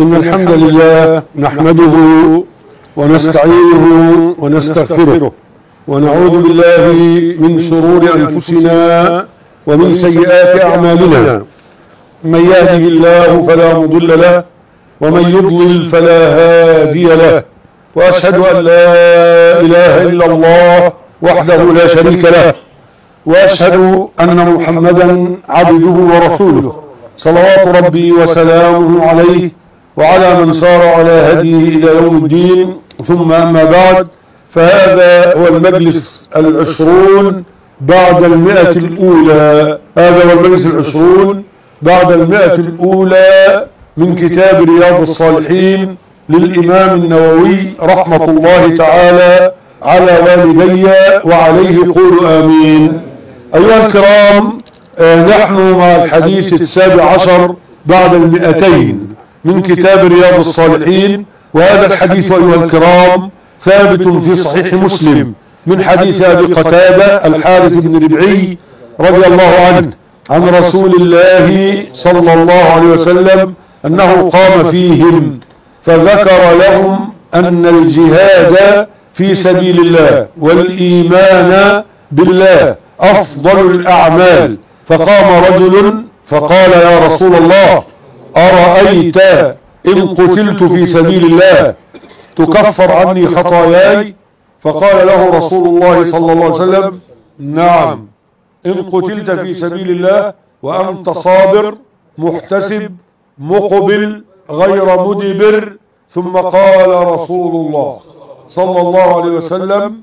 إن الحمد لله نحمده ونستعينه ونستغفره ونعوذ بالله من شرور أنفسنا ومن سيئات أعمالنا. من يهده الله فلا مضل له ومن يضلل فلا هادي له، وأشهد أن لا إله إلا الله وحده لا شريك له، وأشهد أن محمدا عبده ورسوله صلوات ربي وسلامه عليه وعلى من سار على هديه إلى يوم الدين. ثم أما بعد، فهذا هو المجلس 20 بعد 100 الأولى. هذا هو المجلس 20 بعد 100 الأولى من كتاب رياض الصالحين للإمام النووي رحمة الله تعالى على والدي وعليه قولوا آمين. أيها الكرام، نحن مع الحديث 17 بعد 200 من كتاب رياض الصالحين، وهذا الحديث أيها الكرام ثابت في صحيح مسلم من حديث أبي قتادة الحارث بن ربعي رضي الله عنه عن رسول الله صلى الله عليه وسلم أنه قام فيهم فذكر لهم أن الجهاد في سبيل الله والإيمان بالله أفضل الأعمال، فقام رجل فقال: يا رسول الله، أرأيت إن قتلت في سبيل الله تكفر عني خطاياي؟ فقال له رسول الله صلى الله عليه وسلم: نعم، إن قتلت في سبيل الله وأنت صابر محتسب مقبل غير مدبر. ثم قال رسول الله صلى الله عليه وسلم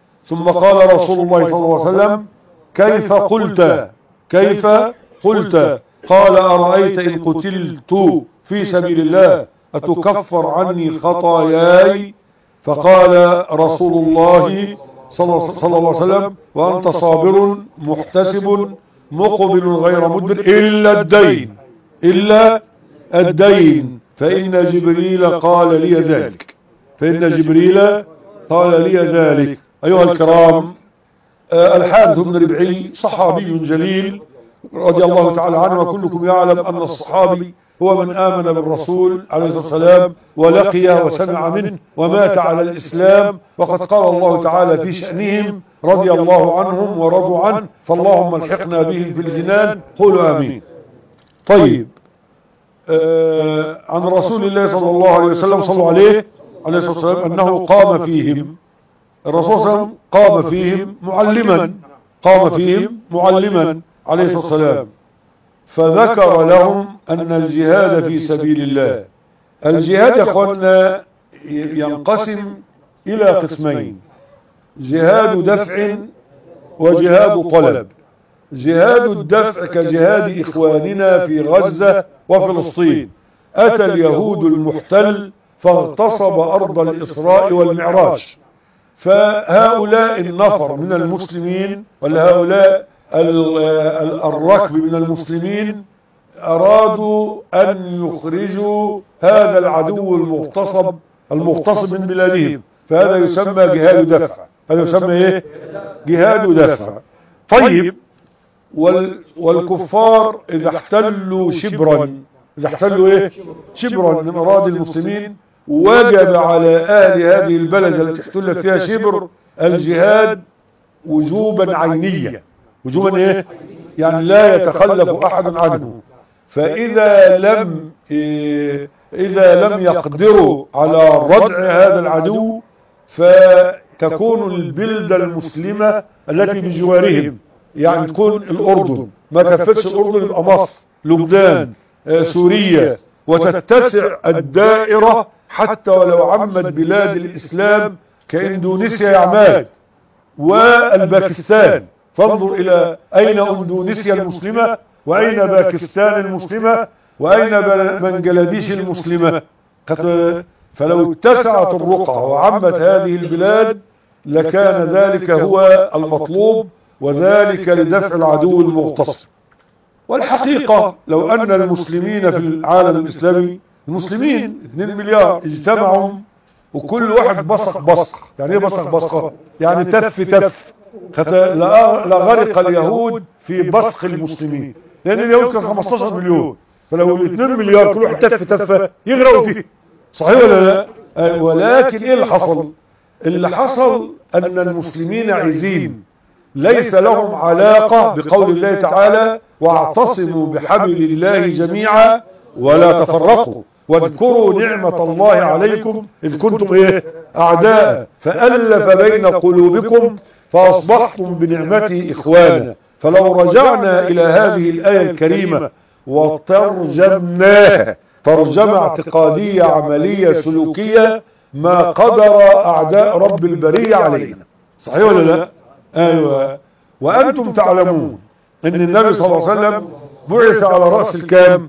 كيف قلت؟ قال: أرأيت إن قتلت في سبيل الله أتكفر عني خطاياي؟ فقال رسول الله صلى الله عليه وسلم: وأنت صابر محتسب مقبل غير مدبر إلا الدين فإن جبريل قال لي ذلك. أيها الكرام، الحارث بن ربعي صحابي جليل رضي الله تعالى عنه، وكلكم يعلم أن الصحابي هو من آمن بالرسول عليه الصلاة والسلام ولقي وسمع منه ومات على الإسلام، وقد قال الله تعالى في شأنهم: رضي الله عنهم ورضوا عنه فاللهم الحقنا بهم في الجنان. قولوا آمين. طيب، عن رسول الله صلى الله عليه وسلم صلوا عليه الصلاة والسلام أنه قام فيهم. الرسول صلى الله عليه وسلم قام فيهم معلما عليه الصلاة والسلام، فذكر لهم أن الجهاد في سبيل الله. الجهاد يا أخوانا ينقسم إلى قسمين: جهاد دفع وجهاد طلب. جهاد الدفع كجهاد إخواننا في غزة وفلسطين. أتى اليهود المحتل فاغتصب أرض الإسراء والمعراج، فهؤلاء النفر من المسلمين وهؤلاء الركب من المسلمين أرادوا أن يخرجوا هذا العدو المغتصب من بلادهم، فهذا يسمى جهاد دفع. هذا يسمى إيه؟ جهاد دفع. طيب، والكفار إذا احتلوا شبرا من أراضي المسلمين، وجب على أهل هذه البلد التي احتلت فيها شبر الجهاد وجوبا عينيا. وجوبا يعني لا يتخلف أحد عنه. فإذا لم يقدروا على ردع هذا العدو، فتكون البلدة المسلمة التي بجوارهم، يعني تكون الأردن، ما كفتش الأردن يبقى مصر، لبنان، سوريا، وتتسع الدائرة حتى ولو عمت بلاد الإسلام كإندونيسيا يا عماد والباكستان. فانظر إلى أين إندونيسيا المسلمة، وأين باكستان المسلمة، وأين بنجلاديش المسلمة. فلو اتسعت الرقعة وعمت هذه البلاد لكان ذلك هو المطلوب، وذلك لدفع العدو المغتصب. والحقيقة لو أن المسلمين في العالم الإسلامي، المسلمين 2 مليار اجتمعوا وكل واحد بصق. يعني ايه بصق؟ يعني تف لغرق اليهود في بصق المسلمين، لأن اليهود كان 15 مليون، فلو ال2 مليار كل واحد تفة يغرقوا فيه، صحيح ولا لا؟ ولكن ايه اللي حصل؟ اللي حصل ان المسلمين عايزين ليس لهم علاقة بقول الله تعالى واعتصموا بحبل الله جميعا ولا تفرقوا واذكروا نعمة الله عليكم إذ كنتم ايه أعداء فألف بين قلوبكم فأصبحتم بنعمته إخوانا. فلو رجعنا إلى هذه الآية الكريمة وترجمناها ترجمة اعتقادية عملية سلوكية ما قدر أعداء رب البرية علينا، صحيح ولا لا؟ أيوة. وأنتم تعلمون أن النبي صلى الله عليه وسلم بعث على رأس الكام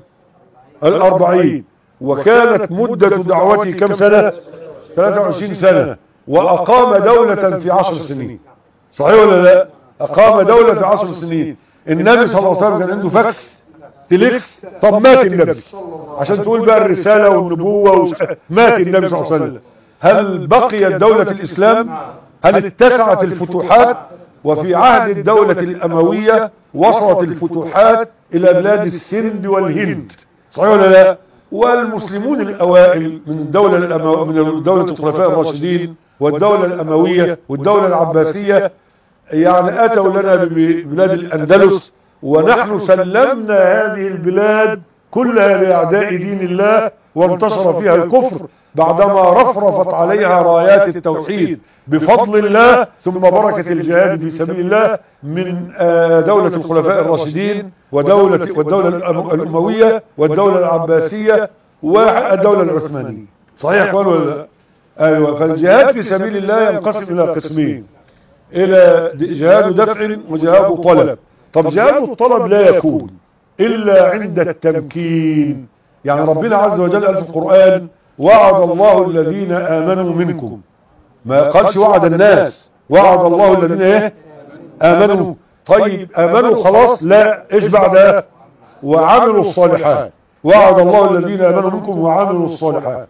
40 وكانت مدة دعوته كم سنة 23 سنة وأقام دولة في 10 سنين، صحيح ولا لا؟ أقام دولة في 10 سنين. النبي صلى الله عليه وسلم كان عنده فاكس تليكس، طب مات النبي عشان تقول بقى الرسالة والنبوة مات النبي صلى الله عليه وسلم. هل بقيت دولة الإسلام؟ هل اتسعت الفتوحات؟ وفي عهد الدولة الأموية وصلت الفتوحات إلى بلاد السند والهند، صحيح ولا لا؟ والمسلمون الأوائل من من دولة الخلفاء الراشدين والدولة الأموية والدولة العباسية يعني أتوا لنا ببلاد الأندلس، ونحن سلمنا هذه البلاد كلها لأعداء دين الله وانتشر فيها الكفر بعدما رفرفت عليها رايات التوحيد بفضل الله ثم بركة الجهاد في سبيل الله من دولة الخلفاء الراشدين والدولة الأموية والدولة العباسية والدولة العثمانية، صحيح ولا لا؟ أيوة. فالجهاد في سبيل الله ينقسم إلى قسمين، إلى جهاد دفع وجهاد طلب. طب جهاد الطلب لا يكون إلا عند التمكين، يعني ربنا عز وجل قال في القرآن وعد الله الذين آمنوا منكم، ما قالش وعد الناس، وعد الله الذين ايه آمنوا. طيب آمنوا خلاص، لا، ايش بعدها؟ وعملوا الصالحات. وعد الله الذين آمنوا منكم وعملوا الصالحات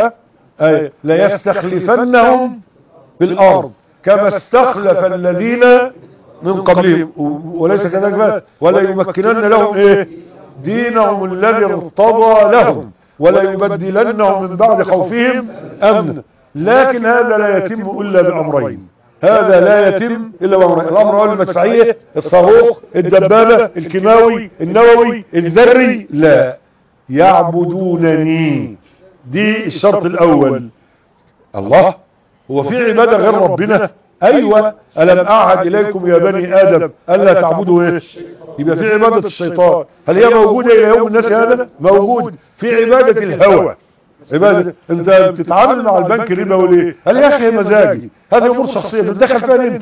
لا يستخلفنهم بالأرض كما استخلف الذين من قبلهم وليس كذلك ولا يمكنن لهم ايه دينهم الذي ارتضى لهم ولا يبدلنهم من بعد خوفهم امنا. لكن هذا لا يتم الا بامرين، هذا لا يتم الا بامرين. الامر الاول المدفعيه، الصاروخ، الدبابه، الكيماوي، النووي، الذري، لا، يعبدونني، دي الشرط الاول. الله، هو في عباده غير ربنا؟ ايوه، الم اعهد اليكم يا بني ادم الا تعبدوا ايه؟ يبقى في عباده الشيطان. هل هي موجوده الى يوم الناس هذا؟ موجود. في عباده الهوى، عباده انت بتتعامل مع البنك الربوي ليه؟ قال يا اخي مزاجي، هذه امور شخصيه بتدخل فيها انت.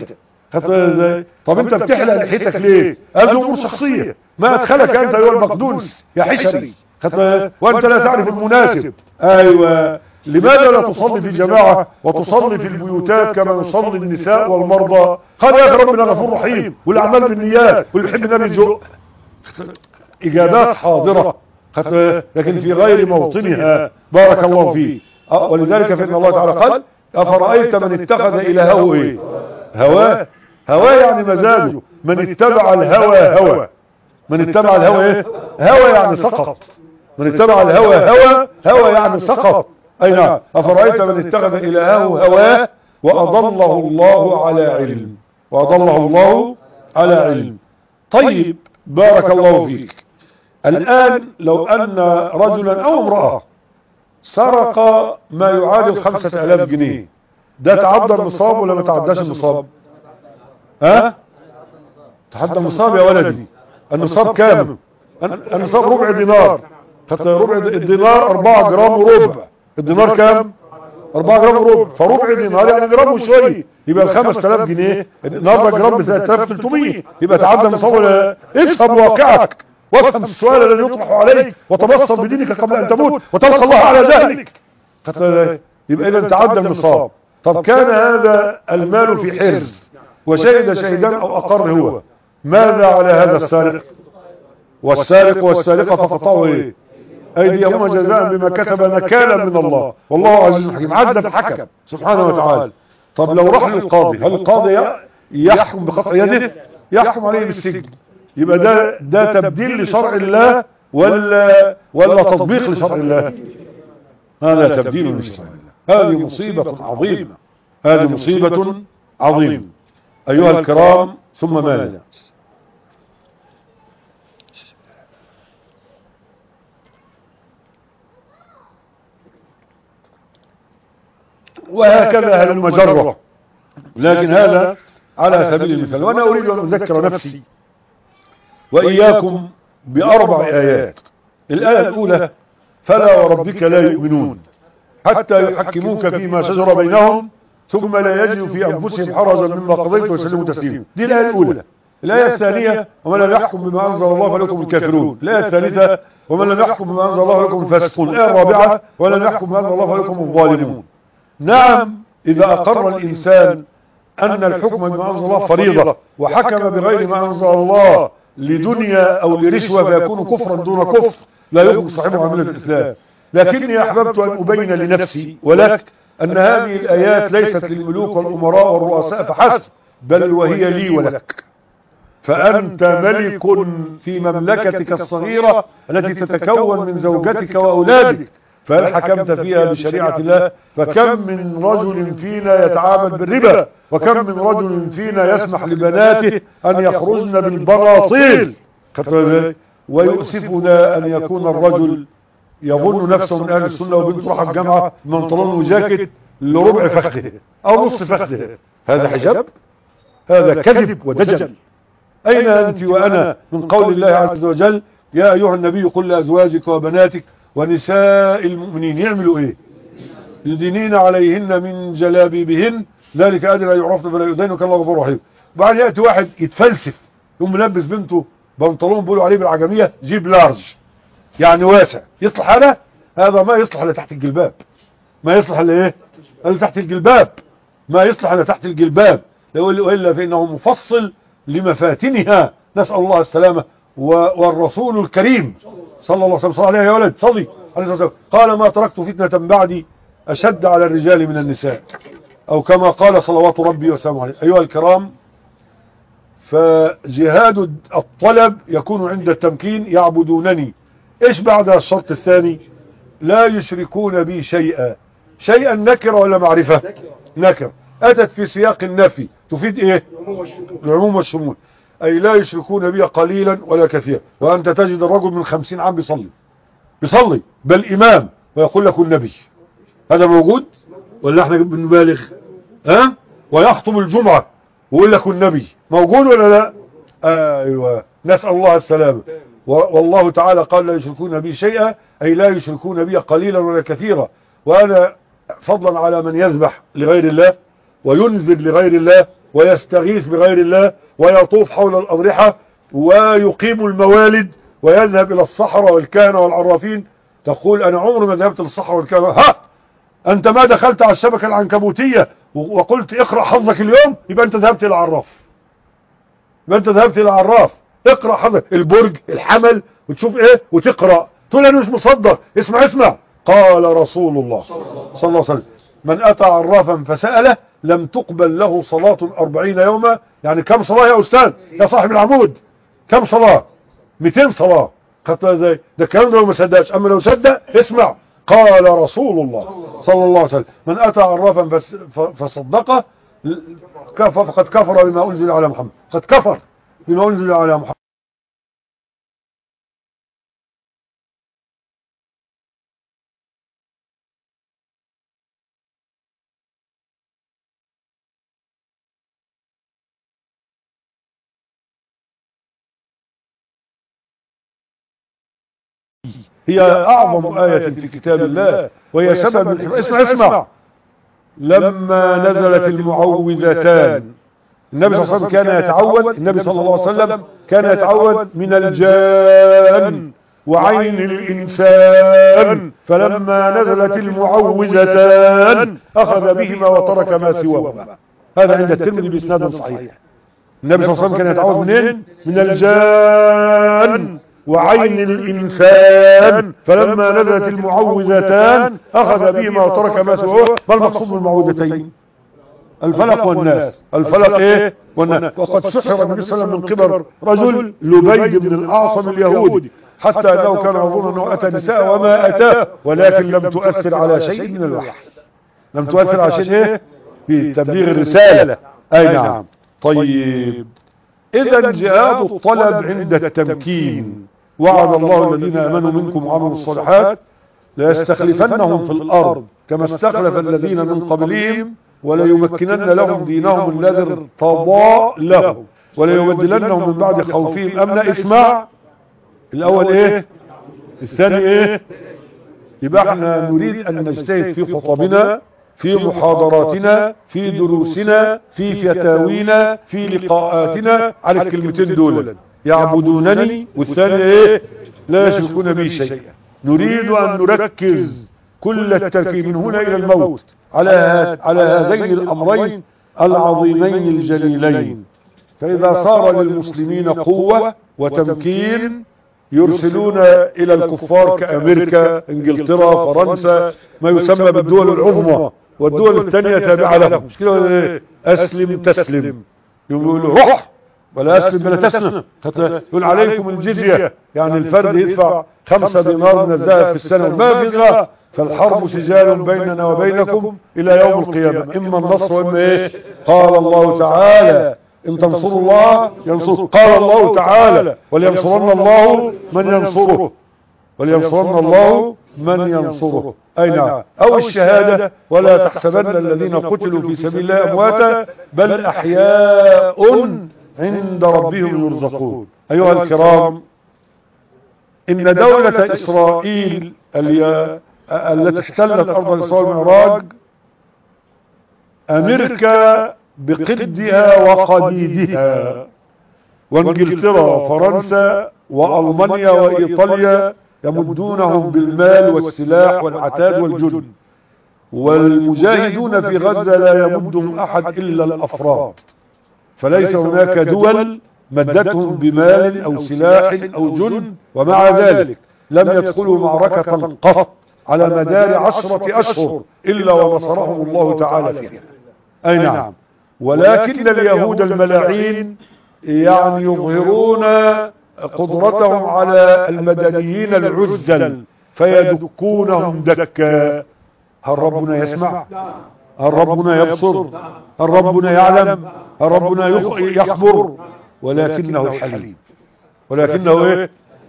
طب انت بتحلق لحيتك ليه؟ قال دي امور شخصيه، ما ادخلك انت ايها المقدونس يا حشري، وانت لا تعرف المناسب. ايوه. لماذا لا تصلي في جماعة وتصلي في البيوتات كما يصلي النساء والمرضى؟ قال يا اخي ربنا غفور رحيم والاعمال بالنيات واللي يحب النبي يزق. اجابات حاضرة لكن في غير موطنها، بارك الله فيه. ولذلك فإن الله تعالى قال أفرأيت من اتخذ إلهه ايه؟ هواه. هواه يعني مزاجه. من اتبع الهوى هوى، من اتبع الهوى ايه؟ هوى يعني سقط. من اتبع الهوى هوى يعني سقط. اي نعم. افرأيت من اتخذ الهه هواه واضله الله على علم، واضله الله على علم. طيب بارك الله فيك. الان لو ان رجلا او امرأة سرق ما يعادل 5000 جنيه، ده تعدى النصاب ولا ما تعداش النصاب؟ تعدى النصاب يا ولدي. النصاب كام؟ النصاب ربع دينار. ربع الدينار 4 جرام وربع. الدينار كام؟ 4 جرام وربع، فربع دينار يعني جرام وشويه، يبقى ال 5000 جنيه النهارده جرام ب 3300، يبقى تعدى النصاب ولا؟ افهم واقعك وافهم السؤال الذي يطرح عليك وتبصر بدينك قبل ان تموت وتلقى الله على جهلك. يبقى اذا تعدى النصاب. طب كان هذا المال في حرز وشهد شهدان او اقر هو، ماذا على هذا السارق؟ والسارق والسارقه فقطعوا ايه؟ ايديهما جزاء بما كسب نكالا من الله والله عزيز حكيم. عدل حكم سبحانه وتعالى. طب لو راح للقاضي، هل القاضي يحكم بقطع يده؟ يحكم عليه بالسجن. يبقى ده تبديل لشرع الله ولا تطبيق لشرع الله؟ هذا تبديل لشرع الله. هذه مصيبة عظيمة، هذه مصيبة عظيمة أيها الكرام. ثم ماذا؟ وهكذا هلم جرة، لكن هذا على سبيل المثال. وأنا أريد أن أذكر نفسي وإياكم بأربع آيات. الآية الأولى: فلا وربك لا يؤمنون حتى يحكموك فيما شجر بينهم ثم لا يجدوا في أنفسهم حرجا مما قضيت ويسلموا تسليما. دي الآية الأولى. الآية الثانية: ومن لم يحكم بما أنزل الله فليكن الكافرون. الآية الثالثة: ومن لم يحكم بما أنزل الله فليكن الفاسقون. الآية الرابعة: ومن لم يحكم بما أنزل الله فليكن الظالمون. نعم، إذا أقر الإنسان أن الحكم بما أنزل الله فريضة وحكم بغير ما أنزل الله لدنيا أو لرشوة فيكون كفرا دون كفر، لا يخرج صاحبه عن ملة الإسلام. لكني أحببت أن أبين لنفسي ولك أن هذه الآيات ليست للملوك والأمراء والرؤساء فحسب، بل وهي لي ولك. فأنت ملك في مملكتك الصغيرة التي تتكون من زوجتك وأولادك، فهل حكمت فيها بشريعة الله؟ فكم من رجل فينا يتعامل بالربا، وكم من رجل فينا يسمح لبناته أن يخرجن بالبراطيل، ويؤسفنا أن يكون الرجل يظن نفسه من أهل السنة وبنته راح الجامعة بنطلون وجاكيت لربع فخذه أو نصف فخذه. هذا حجاب؟ هذا كذب ودجل. أين أنت وأنا من قول الله عز وجل: يا أيها النبي قل لأزواجك وبناتك ونساء المؤمنين يعملوا إيه؟ يدينين عليهن من جلابيبهن ذلك أدنى أن يعرفن فلا يؤذين كالله غفور رحيم. بعد يأتي واحد يتفلسف يقوم ملبس بنته بنطلون بيقولوا عليه بالعجمية جيب لارج، يعني واسع. يصلح هذا ما يصلح الا تحت الجلباب، ما يصلح الا ايه؟ الا تحت الجلباب، ما يصلح الا تحت الجلباب، والا فانه مفصل لمفاتنها، نسال الله السلامه. والرسول الكريم صلى الله عليه وسلم، صلى عليه يا ولد صلي عليه وسلم، قال: ما تركت فتنه بعدي اشد على الرجال من النساء، او كما قال صلوات ربي وسلامه عليه. ايها الكرام، فجهاد الطلب يكون عند التمكين: يعبدونني. ايش بعد الشرط الثاني؟ لا يشركون بي شيئا. شيئا نكره ولا معرفة؟ نكره. اتت في سياق النفي تفيد ايه؟ العموم والشمول. اي لا يشركون بي قليلا ولا كثيرا. وانت تجد الرجل من 50 عام بيصلي بل امام ويقول لك النبي. هذا موجود ولا احنا بنبالغ؟ ويخطب الجمعة ويقول لك النبي. موجود ولا لا؟ ايوه، نسأل الله السلامة. والله تعالى قال: لا يشركون بي شيئا، أي لا يشركون بي قليلا ولا كثيرا. وأنا فضلا على من يذبح لغير الله وينذر لغير الله ويستغيث بغير الله ويطوف حول الأضرحة ويقيم الموالد ويذهب إلى الصحراء والكهنة والعرافين. تقول: أنا عمري ما ذهبت للصحراء والكهنة. أنت ما دخلت على الشبكة العنكبوتية وقلت اقرأ حظك اليوم، يبقى أنت ذهبت إلى عراف. اقرأ حظك البرج الحمل وتشوف ايه وتقرأ. تقول انا مش مصدق. اسمع. قال رسول الله صلى الله عليه وسلم: من اتى عرافا فسأله لم تقبل له صلاة 40 يوما. يعني كم صلاة يا استاذ يا صاحب العمود؟ كم صلاة؟ 200 صلاة. خدتها ازاي؟ ده الكلام ده لو ما صدقش. اما لو صدق اسمع، قال رسول الله صلى الله عليه وسلم: من اتى عرافا فصدقه فقد كفر بما انزل على محمد. قد كفر بما انزل على محمد. هي أعظم آية في كتاب الله وهي سبب. اسمع. لما نزلت المعوذتان النبي صلى الله عليه وسلم كان يتعوذ من الجان وعين الإنسان. فلما نزلت المعوذتان أخذ بهما وترك ما سواهما. هذا عند الترمذي بإسناد صحيح. النبي صلى الله عليه وسلم كان يتعوذ منين؟ من الجان وعين الإنسان. فلما نزلت المعوذتان أخذ بهما وترك ما سواه. ما المقصود بالمعوذتين؟ الفلق والناس. الفلق والناس. وقد سحر النبي صلى الله عليه وسلم من قبل رجل لبيد بن الأعصم اليهودي، حتى أنه كان يظن أنه أتى نساء وما أتاه، ولكن لم تؤثر على شيء من الوحي، لم تؤثر على شيء إيه في تبليغ الرسالة. أي نعم. طيب، إذا جهاد الطلب عند التمكين. وعد الله الذين آمنوا منكم وعملوا الصالحات ليستخلفنهم في الأرض كما استخلف الذين من قبلهم وليمكنن لهم دينهم الذي ارتضى لهم وليبدلنهم من بعد خوفهم أمنا. اسمع الأول إيه، الثاني إيه. يبقى احنا نريد أن نجتهد في خطبنا، في محاضراتنا، في دروسنا، في فتاوينا، في لقاءاتنا على الكلمتين دول، يعبدونني، والثاني ايه، لا يشركون بي شيئا. نريد ان نركز كل التركيز من هنا الى الموت على هذين الامرين العظيمين الجليلين. فاذا صار للمسلمين قوة وتمكين يرسلون الى الكفار كامريكا، انجلترا، فرنسا، ما يسمى بالدول العظمى، والدول الثانية تابعة لهم. مش كده؟ اسلم تسلم، يقولوا روح ولا اسلم بلا تسلم. يقول عليكم الجزية، يعني الفرد يدفع 5 دينار من الذهب في السنة، ما في غيرها. فالحرب سجال بيننا وبينكم الى يوم القيامة، اما النصر واما ايه. قال الله تعالى ان تنصروا الله ينصر. قال الله تعالى ولينصرن الله من ينصره، ولينصرن الله من ينصره. اي نعم. او الشهادة ولا تحسبن الذين قتلوا في سبيل الله امواتا بل احياء عند ربهم يرزقون. ايها الكرام، ان دولة اسرائيل التي احتلت ارض الاسراء والمعراج، امريكا بقدها وقديدها، وانجلترا وفرنسا والمانيا وايطاليا يمدونهم بالمال والسلاح والعتاد والجند، والمجاهدون في غزة لا يمدهم احد الا الافراد. فليس هناك دول مدتهم بمال او سلاح او جند، ومع ذلك لم يدخلوا معركة قط على مدار 10 اشهر الا ونصرهم الله تعالى فيها. اي نعم. ولكن اليهود الملاعين يعني يظهرون قدرتهم على المدنيين العزل فيدكونهم دكا. هل ربنا يسمع؟ هل ربنا يبصر؟ هل ربنا يعلم؟ هل ربنا يخبر؟ ولكنه الحليم. ولكنه ايه؟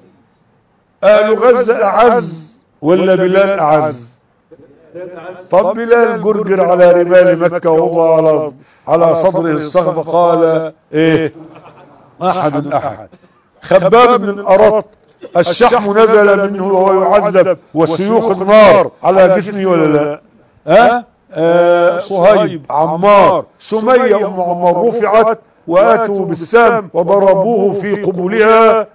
اهل غزة اعز ولا بلال اعز؟ طب بلال جرجر على رمال مكة ووضع على صدره الصخب قال ايه؟ احد احد. خباب بن الارط الشحم نزل منه وهو يعذب وسيوخ النار على جسمه ولا لا؟ صهيب، عمار، سمية ام عمار رفعت واتوا بالسام وضربوه في قبولها،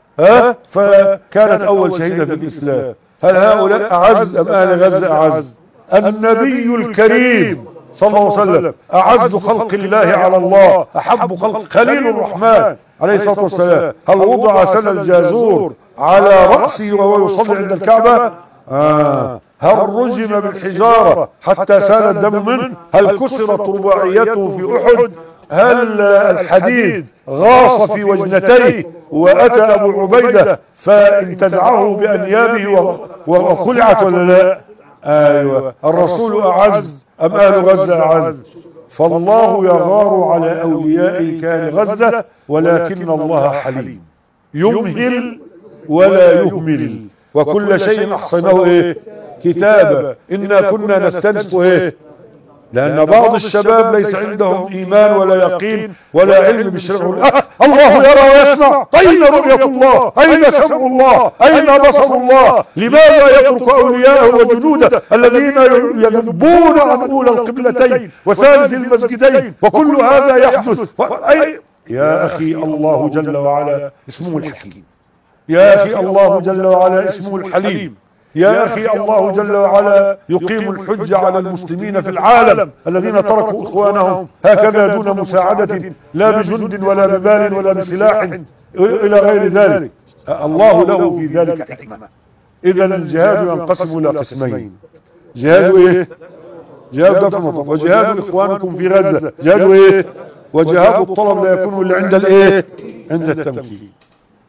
فكانت اول شهيدة في الاسلام. هل هؤلاء اعز ام اهل غزة اعز؟ النبي الكريم صلى الله عليه وسلم اعز خلق الله على الله، احب خلق خليل الرحمن عليه الصلاة والسلام. هل وضع سن الجازور على رأسه وهو يصلي عند الكعبة؟ هل رجم بالحجارة حتى سال الدم منه؟ هل كسرت رباعيته في احد؟ هل الحديد غاص في وجنتيه واتى ابو عبيدة فانتزعه بانيابه وخلعت ولا لا؟ ايوه. الرسول اعز ام اهل غزة اعز؟ فالله يغار على اوليائه كان غزة، ولكن الله حليم يمهل ولا يهمل، وكل شيء احصيناه ايه؟ كتابا. انا كنا نستنسخ ايه؟ لان بعض الشباب ليس عندهم ايمان ولا يقين ولا علم بالشرع. الله يرى ويسمع. اين رؤية الله؟ اين سمع الله؟ اين بصر الله؟ لماذا يترك اولياءه وجنوده الذين يذبون عن اولى القبلتين وثالث المسجدين وكل هذا يحدث؟ يا اخي الله جل وعلا اسمه الحكيم، يا اخي الله جل وعلا اسمه الحليم، يا اخي الله جل وعلا يقيم الحجة على المسلمين في العالم الذين تركوا اخوانهم هكذا دون مساعدة لا بجند ولا بمال ولا بسلاح الى غير ذلك. الله له في ذلك حكمة. اذا الجهاد ينقسم الى قسمين: جهاد ايه؟ جهاد دفع المطلب، وجهاد اخوانكم في غزة. جهاد ايه؟ وجهاد الطلب لا يكون الا عند الايه؟ عند التمكين.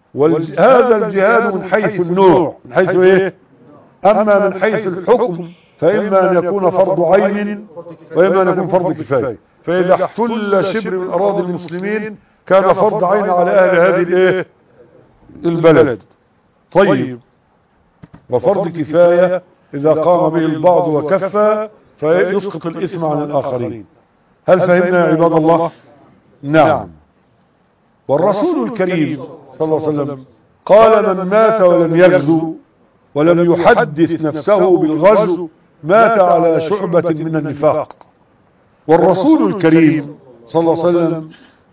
وهذا الجهاد من حيث النوع، من حيث ايه؟ اما من حيث الحكم فاما ان يكون فرض عين واما ان يكون فرض كفايه. فاذا احتل شبر من اراضي المسلمين كان فرض عين على اهل هذه الايه؟ البلد. طيب، وفرض كفايه اذا قام به البعض وكفى فيسقط الاثم عن الاخرين. هل فهمنا يا عباد الله؟ نعم. والرسول الكريم صلى الله عليه وسلم قال: من مات ولم يغزو ولم يحدث نفسه بالغزو مات على شعبة من النفاق. والرسول الكريم صلى الله عليه وسلم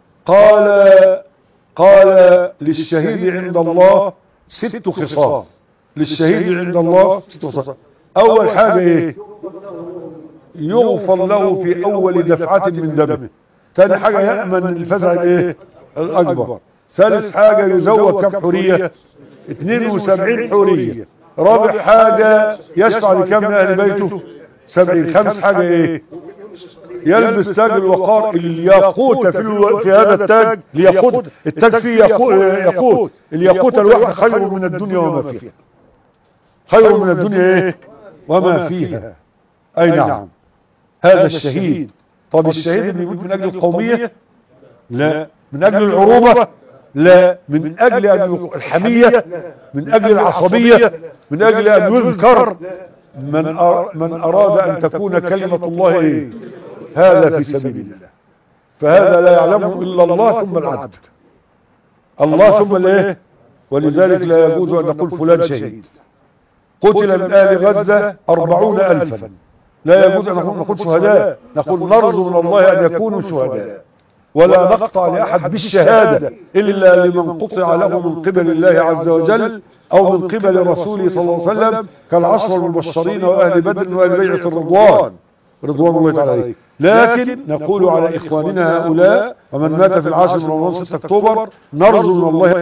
قال للشهيد عند الله 6 خصال. للشهيد عند الله 6 خصال. اول حاجة ايه؟ يغفر له في اول دفعة من دمه. ثاني حاجة يأمن من الفزع الايه؟ الاكبر. ثالث حاجة يزوج كم حورية؟ 72 حورية. رابع حاجة يشفع لكم من اهل بيته؟ 70. خامس حاجة ايه؟ يلبس تاج الوقار. الياقوت في هذا التاج، الياقوت التاج فيه ياقوت. الياقوت الواحد خير من الدنيا وما فيها. خير من الدنيا ايه؟ وما فيها. اي نعم، هذا الشهيد. طب الشهيد اللي يموت من اجل القومية؟ لا. من اجل العروبة؟ لا. من اجل الحمية؟ من اجل العصبية؟ من اجل ان يذكر؟ من اراد ان تكون كلمة الله ايه؟ هذا في سبيل الله. فهذا لا يعلمه الا الله ثم العبد. الله ثم الايه؟ ولذلك لا يجوز ان نقول فلان شهيد. قتل من اهل غزة 40,000. لا يجوز ان نقول شهداء، نقول نرجو من الله ان يكونوا شهداء. ولا نقطع لأحد بالشهادة إلا لمن قطع له من قبل الله عز وجل أو من قبل رسوله صلى الله عليه وسلم، كالعشر المبشرين وأهل بدر وأهل بيعة الرضوان رضوان الله تعالى عليه. لكن نقول على إخواننا هؤلاء ومن مات في العاشر من رمضان 6 أكتوبر نرجو من الله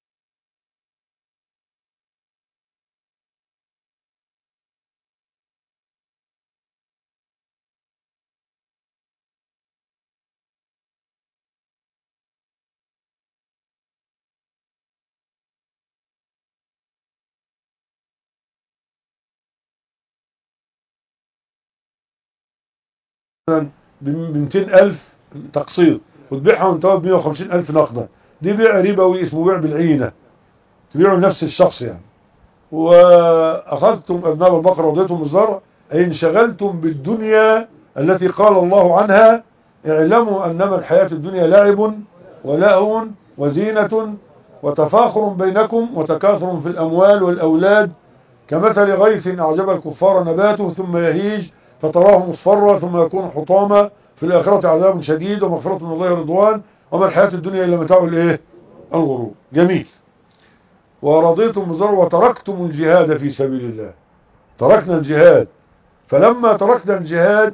ب 200,000 تقسيط وتبيعها وانت ب 150,000 نقدا. دي بيع ربوي اسمه بيع بالعينة، تبيعوا لنفس الشخص يعني. وأخذتم أذناب البقرة وضيتم الزرع، أي انشغلتم بالدنيا التي قال الله عنها: اعلموا أنما الحياة الدنيا لعب ولهو وزينة وتفاخر بينكم وتكاثر في الأموال والأولاد كمثل غيث أعجب الكفار نباته ثم يهيج فتراه مصفرا ثم يكون حطاما في الآخرة عذاب شديد ومغفرة من الله رضوان وما الحياة الدنيا إلا متاع الايه؟ الغرور. جميل. ورضيتم بالزرع وتركتم الجهاد في سبيل الله. تركنا الجهاد، فلما تركنا الجهاد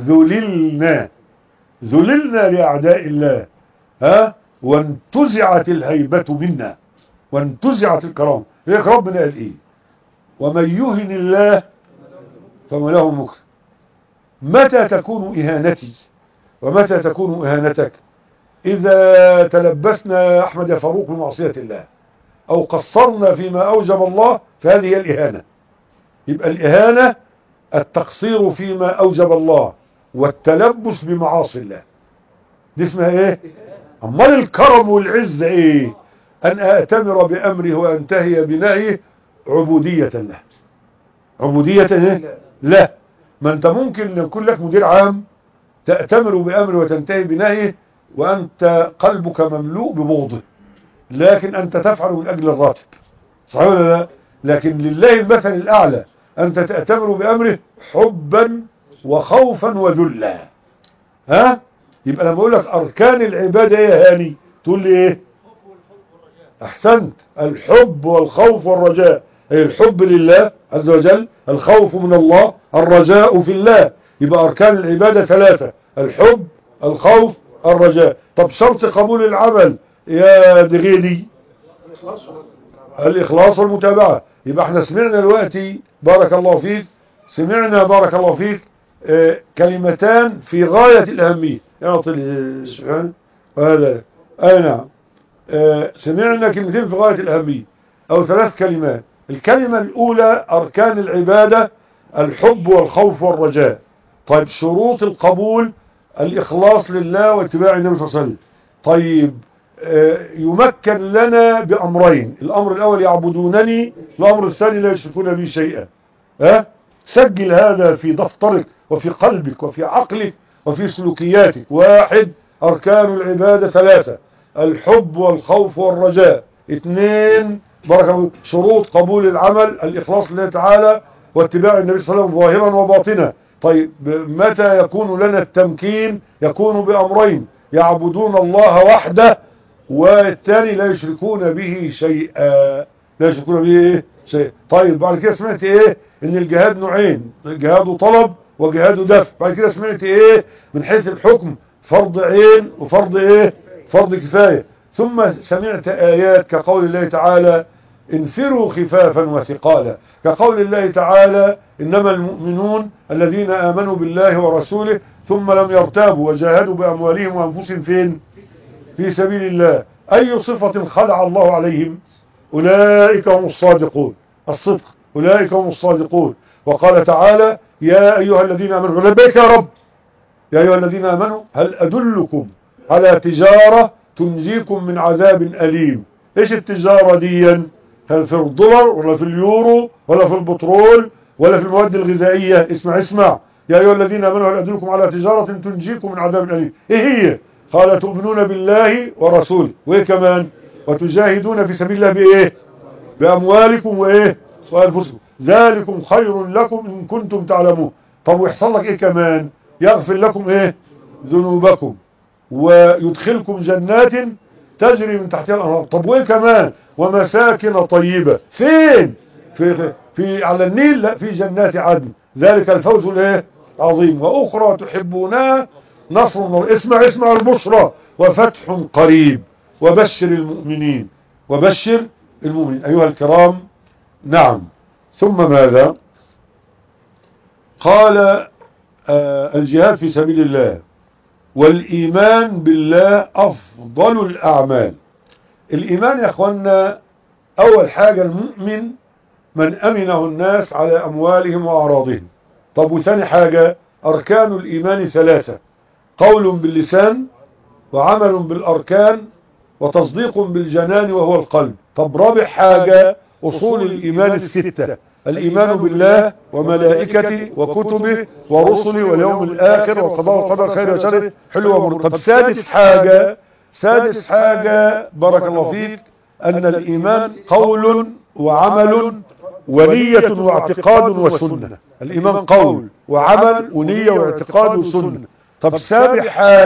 ذللنا لأعداء الله، وانتزعت الهيبة منا وانتزعت الكرامة. هيك ربنا قال ايه؟ ومن يهن الله فما له مكرم. متى تكون إهانتي ومتى تكون إهانتك؟ إذا تلبسنا أحمد يا فاروق بمعصية الله أو قصرنا فيما أوجب الله، فهذه هي الإهانة. يبقى الإهانة التقصير فيما أوجب الله والتلبس بمعاصي الله، دي اسمها إيه؟ أمال الكرم والعزة إيه؟ أن أأتمر بأمره وأنتهي بنهيه عبودية له. عبودية إيه؟ لا. ما أنت ممكن يكون لك مدير عام تأتمر بأمره وتنتهي بنهيه وأنت قلبك مملوء ببغضه، لكن أنت تفعل من أجل الراتب، صحيح ولا لا؟ لكن لله المثل الأعلى، أنت تأتمر بأمره حبا وخوفا وذلا. يبقى لما أقول لك أركان العبادة يا هاني تقول لي إيه؟ أحسنت. الحب والخوف والرجاء، أي الحب لله عز وجل، الخوف من الله، الرجاء في الله. يبقى أركان العبادة 3: الحب، الخوف، الرجاء. طب شرط قبول العمل يا دغيدي؟ الإخلاص والمتابعة. يبقى احنا سمعنا دلوقتي بارك الله فيك، سمعنا بارك الله فيك كلمتان في غاية الأهمية. يعطي السبحان وهذا. أي نعم. سمعنا كلمتين في غاية الأهمية أو 3 كلمات. الكلمة الأولى أركان العبادة الحب والخوف والرجاء. طيب شروط القبول الإخلاص لله واتباع النبي صلى الله عليه وسلم. طيب يمكن لنا بأمرين، الأمر الأول يعبدونني، الأمر الثاني لا يشركون بي شيئا. سجل هذا في دفترك وفي قلبك وفي عقلك وفي سلوكياتك. 1 أركان العبادة 3 الحب والخوف والرجاء. 2 بارك الله شروط قبول العمل الإخلاص لله تعالى واتباع النبي صلى الله عليه وسلم ظاهرا وباطنا. طيب متى يكون لنا التمكين؟ يكون بأمرين، يعبدون الله وحده، والثاني لا يشركون به شيئا. لا يشركون به شيئا. طيب بعد كده سمعت ايه؟ ان الجهاد نوعين، جهاد طلب وجهاد دفع. بعد كده سمعت ايه من حيث الحكم؟ فرض عين وفرض ايه؟ فرض كفاية. ثم سمعت آيات كقول الله تعالى انفروا خفافا وثقالا، كقول الله تعالى إنما المؤمنون الذين آمنوا بالله ورسوله ثم لم يرتابوا وجاهدوا بأموالهم وأنفسهم فين؟ في سبيل الله. أي صفة خلع الله عليهم؟ أولئك هم الصادقون. الصدق، أولئك هم الصادقون. وقال تعالى يا أيها الذين آمنوا، لبيك يا رب، يا أيها الذين آمنوا هل أدلكم على تجارة تنجيكم من عذاب أليم. إيش التجارة دي؟ هل في الدولار ولا في اليورو ولا في البترول ولا في المواد الغذائية؟ اسمع يا أيها الذين آمنوا هل أدلكم على تجارة تنجيكم من عذاب أليم. إيه هي؟ قال تؤمنون بالله ورسوله، وإيه كمان؟ وتجاهدون في سبيل الله بإيه؟ بأموالكم وإيه؟ وأنفسكم، ذلكم خير لكم إن كنتم تعلمون. طب ويحصل لك إيه كمان؟ يغفر لكم إيه؟ ذنوبكم ويدخلكم جنات تجري من تحتها الأنهار. طب وإيه كمان؟ ومساكن طيبة. فين؟ في على النيل؟ لا، في جنات عدن، ذلك الفوز الايه؟ عظيم. وأخرى تحبونها نصر الله. اسمع البشرى وفتح قريب وبشر المؤمنين، وبشر المؤمنين. أيها الكرام، نعم. ثم ماذا؟ قال الجهاد في سبيل الله والإيمان بالله أفضل الأعمال. الإيمان يا أخوانا أول حاجة المؤمن من أمنه الناس على أموالهم وأعراضهم. طب وثاني حاجة أركان الإيمان 3 قول باللسان وعمل بالأركان وتصديق بالجنان وهو القلب. طب رابع حاجة أصول الإيمان 6 الإيمان بالله وملائكته وكتبه ورسله واليوم الآخر والقضاء والقدر خير وشر حلو ومر. طب سادس حاجة بارك الله فيك أن الإيمان قول وعمل ونية واعتقاد وسنة. الإيمان قول وعمل ونية واعتقاد وسنة. طب سابع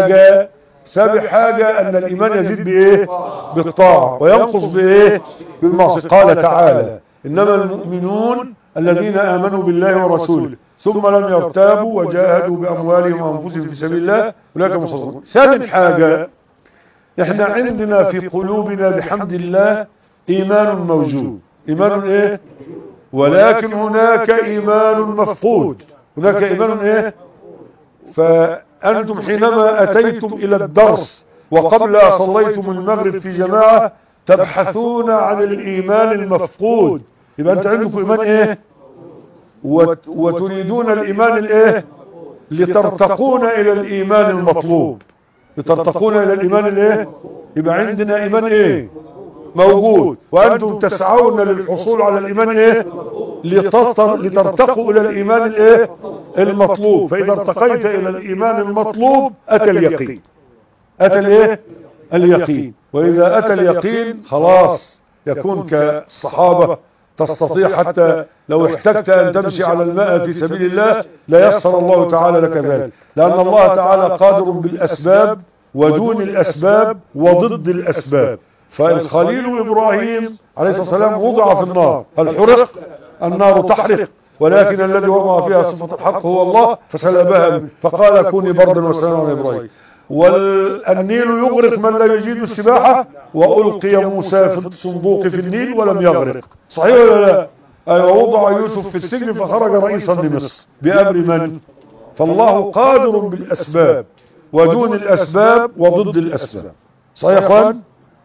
حاجة أن الإيمان يزيد بإيه؟ بالطاعة وينقص بإيه؟ بالمعصية. قال تعالى إنما المؤمنون الذين آمنوا بالله ورسوله ثم لم يرتابوا وجاهدوا بأموالهم وأنفسهم في سبيل الله أولئك هم الصادقون. ثامن حاجة احنا عندنا في قلوبنا بحمد الله إيمان موجود. إيمان إيه؟ ولكن هناك إيمان مفقود. هناك إيمان إيه؟ فأنتم حينما أتيتم إلى الدرس وقبل صليتم المغرب في جماعة تبحثون عن الإيمان المفقود. يبقى أنت عندكم إيمان إيه؟ وتريدون الإيمان الإيه؟ لترتقون إلى الإيمان المطلوب. لترتقون إلى الإيمان الإيه؟ يبقى عندنا إيمان إيه؟ موجود، وأنتم تسعون للحصول على الإيمان إيه؟ لترتقوا إلى الإيمان الإيه؟ المطلوب. فإذا ارتقيت إلى الإيمان المطلوب أتى اليقين. أتى الإيه؟ اليقين. وإذا أتى اليقين خلاص يكون كالصحابة تستطيع حتى لو احتجت أن تمشي على الماء في سبيل الله لا يسر الله تعالى لك ذلك، لأن الله تعالى قادر بالأسباب ودون الأسباب وضد الأسباب. فالخليل إبراهيم عليه الصلاة والسلام وضع في النار، الحرق النار تحرق، ولكن الذي وضع فيها صفة الحق هو الله فسلبها فقال كوني بردا وسلاما على إبراهيم. والنيل يغرق من لا يجيد السباحة، وألقي موسى في الصندوق في النيل ولم يغرق. صحيح ولا لا؟ ووضع يوسف في السجن فخرج رئيسا لمصر بأمر من؟ فالله قادر بالأسباب ودون الأسباب وضد الأسباب. صحيح يا اخوان؟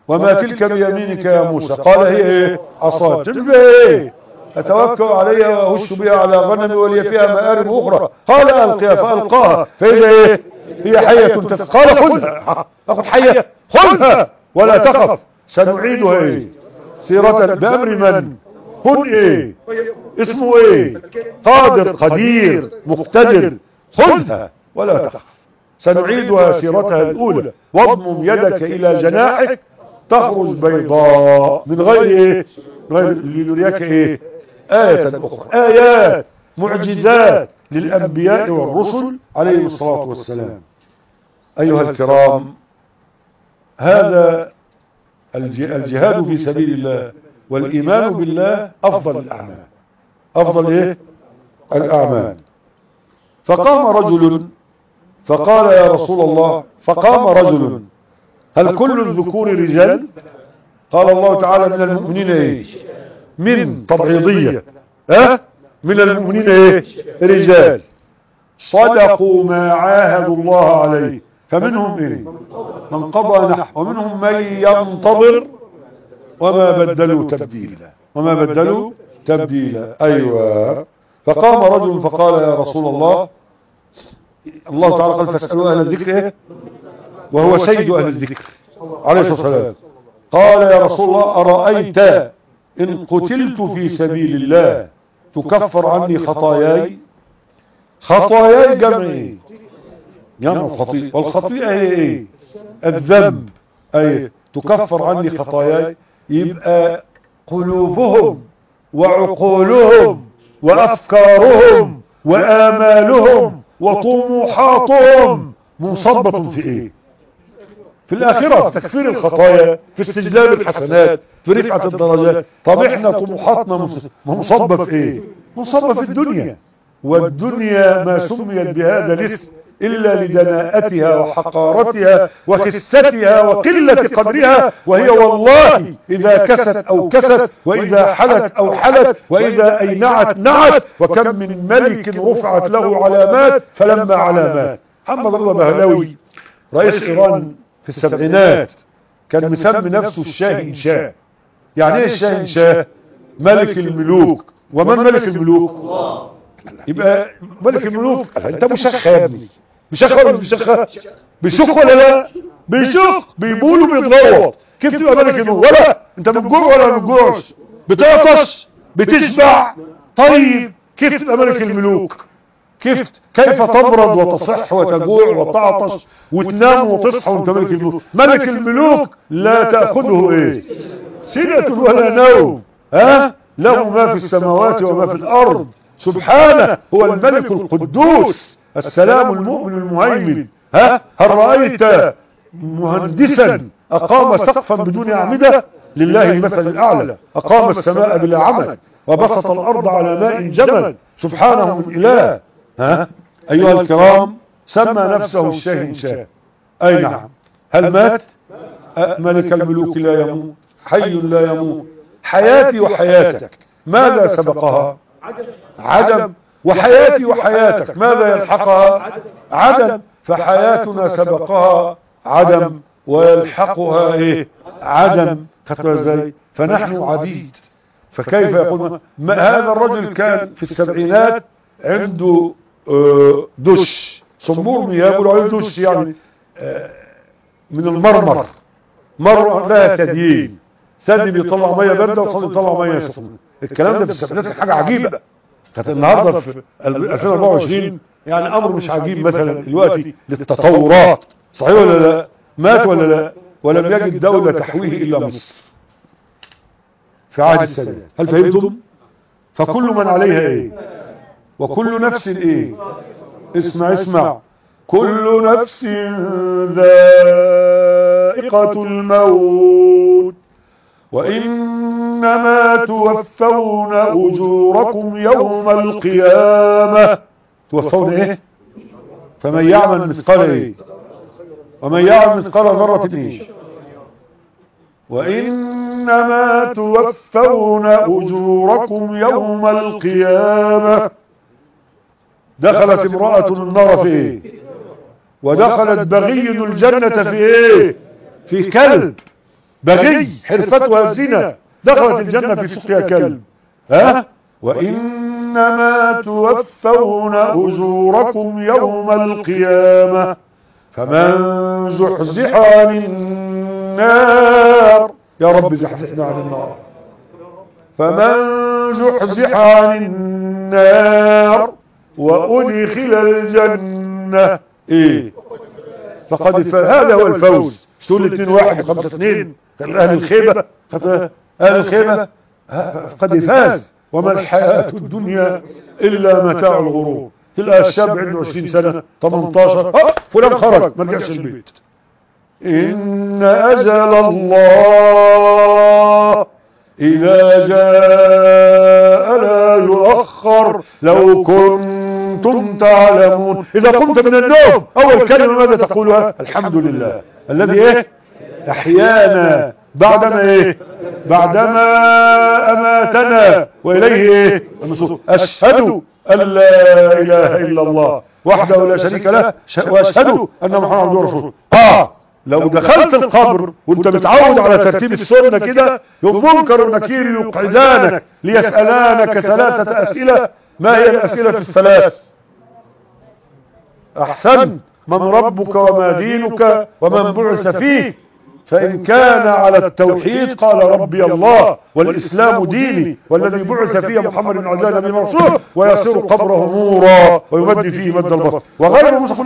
وما تلك بيمينك يا موسى؟ قال هي ايه؟ عصاي. تلك ايه؟ اتوكل عليها واهش بها على غنمي ولي فيها مآرب اخرى. قال القيها فالقاها فاذا ايه؟ هي حية قال خذها. اخذ حية؟ خذها ولا تخف سنعيدها ايه؟ سيرة. بأمر من؟ كن ايه؟ اسمه ايه؟ قادر قدير مقتدر. خذها ولا تخف سنعيدها سيرتها الاولى. واضمم يدك الى جناحك تخرج بيضاء من غير ايه؟ غير لنريك ايه؟ آية اخرى. آيات معجزات للانبياء والرسل عليهم الصلاة والسلام. ايها الكرام، هذا الجهاد في سبيل الله والايمان بالله افضل الاعمال. افضل ايه؟ الاعمال. فقام رجل فقال يا رسول الله، فقام رجل هل كل الذكور رجال؟ قال الله تعالى من المؤمنين ايه؟ من تبعيضية. من المؤمنين ايه؟ رجال صدقوا ما عاهدوا الله عليه فمنهم ايه؟ من قضى نحو ومنهم من ينتظر وما بدلوا تبديلا. وما بدلوا تبديلا. ايوه. فقام رجل فقال يا رسول الله، الله تعالى قال فاسألوا اهل الذكر ايه؟ وهو سيد اهل الذكر عليه الصلاة والسلام. قال يا رسول الله أرأيت إن قتلت في سبيل الله تكفر عني خطاياي؟ خطاياي جمع ايه؟ جمع خطيئة. والخطيئة هي ايه؟ الذنب. اي تكفر عني خطاياي. يبقى قلوبهم وعقولهم وأفكارهم وآمالهم وطموحاتهم منصبة في ايه؟ في الآخرة، في تكفير الخطايا، في استجلاب الحسنات، في رفعة الدرجات. طب احنا طموحاتنا منصبة في ايه؟ منصبة في الدنيا. والدنيا ما سميت بهذا الاسم إلا لدناءتها وحقارتها وخستها وقلة قدرها، وهي والله إذا كست أو كست، وإذا حلت أو حلت، وإذا أينعت نعت. وكم من ملك رفعت له علامات فلما علامات. محمد رضا بهلاوي رئيس إيران في السبعينات كان مسمي نفسه الشاهن شاه. يعني ايه الشاهن شاه؟ ملك الملوك. ومن ملك الملوك؟ الله. يبقى ملك الملوك انت مشخ يا ابني. مشخ ولا مش مشخ؟ بيشخ ولا لا؟ بيشخ، بيبول وبيتغوط. كيف تبقى ملك الملوك؟ ولا انت بتجوع ولا ما بتجوعش؟ بتعطش؟ بتشبع؟ طيب كيف تبقى ملك الملوك؟ كيف تبرد وتصح وتجوع وتعطش وتنام وتصحى وانت ملك الملوك؟ ملك الملوك لا تأخذه ايه؟ سنة ولا نوم. له ما في السماوات وما في الارض. سبحانه هو الملك القدوس السلام المؤمن المهيمن. هل رأيت مهندسا اقام سقفا بدون اعمدة؟ لله المثل الاعلى. اقام السماء بلا عمد وبسط الارض على ماء جمد. سبحانه من اله. ايها الكرام، سمى نفسه الشاهن شاه. اي نعم. هل مات؟ ملك الملوك لا يموت، حي لا يموت. حياتي وحياتك ماذا سبقها؟ عدم. وحياتي وحياتك ماذا يلحقها؟ عدم. فحياتنا سبقها عدم ويلحقها ايه؟ عدم. خدتوا ازاي؟ فنحن عبيد. فكيف يقول هذا الرجل كان في السبعينات عنده دش صنبور مياه، يقولوا عليه دش يعني من المرمر. مرة لها ثديين، ثدي بيطلع ميه بارده وثدي بيطلع ميه سخنه. الكلام ده في السبعينات حاجه عجيبه. كانت النهارده في 2024 يعني امر مش عجيب مثلا دلوقتي للتطورات. صحيح ولا لا؟ مات ولا لا؟ ولم يجد دوله تحويه الا مصر في عهد السادات. هل فهمتم؟ فكل من عليها ايه؟ وكل نفس ايه؟ اسمع كل نفس ذائقة الموت وإنما توفون أجوركم يوم القيامة. توفون ايه؟ فمن يعمل مثقال ايه؟ ومن يعمل مثقال ذرة ايه؟ وإنما توفون أجوركم يوم القيامة. دخلت امرأة النار في ايه؟ ودخلت بغي الجنة في ايه؟ في كلب. بغي حرفتها الزنا دخلت الجنة في سقيا كلب. وإنما توفون أجوركم يوم القيامة فمن زحزح عن النار، يا رب زحزحنا عن النار، فمن زحزح عن النار وأدخل الجنة فقد هذا هو الفوز. تقول 2-1 و5-2 أهل الخيبة، أهل الخيبة قد فاز. وما الحياة الدنيا إلا متاع الغرور. تلقى الشاب عنده 20 سنة 18 فلان خرج ما رجعش البيت. إن أجل الله إذا جاء لا يؤخر لو كنتم تعلمون. إذا قمت من النوم أول كلمة ماذا تقولها؟ الحمد لله الذي أحيانا بعدما بعدما أماتنا وإليه النشور. أشهد أن لا إله إلا الله وحده لا شريك له وأشهد أن محمدا عبده ورسوله. لو دخلت القبر وانت متعود على ترتيب السنة كده، منكر ونكير يقعدانك ليسألانك 3 أسئلة. ما هي الأسئلة الثلاث؟ أحسن، من ربك وما دينك ومن بعث فيك؟ فإن كان على التوحيد قال ربي الله والإسلام ديني والذي بعث فيه محمد بن عبد الله بن مرسول، ويصير قبره نورا ويمد فيه مد البصر. وغير مسلم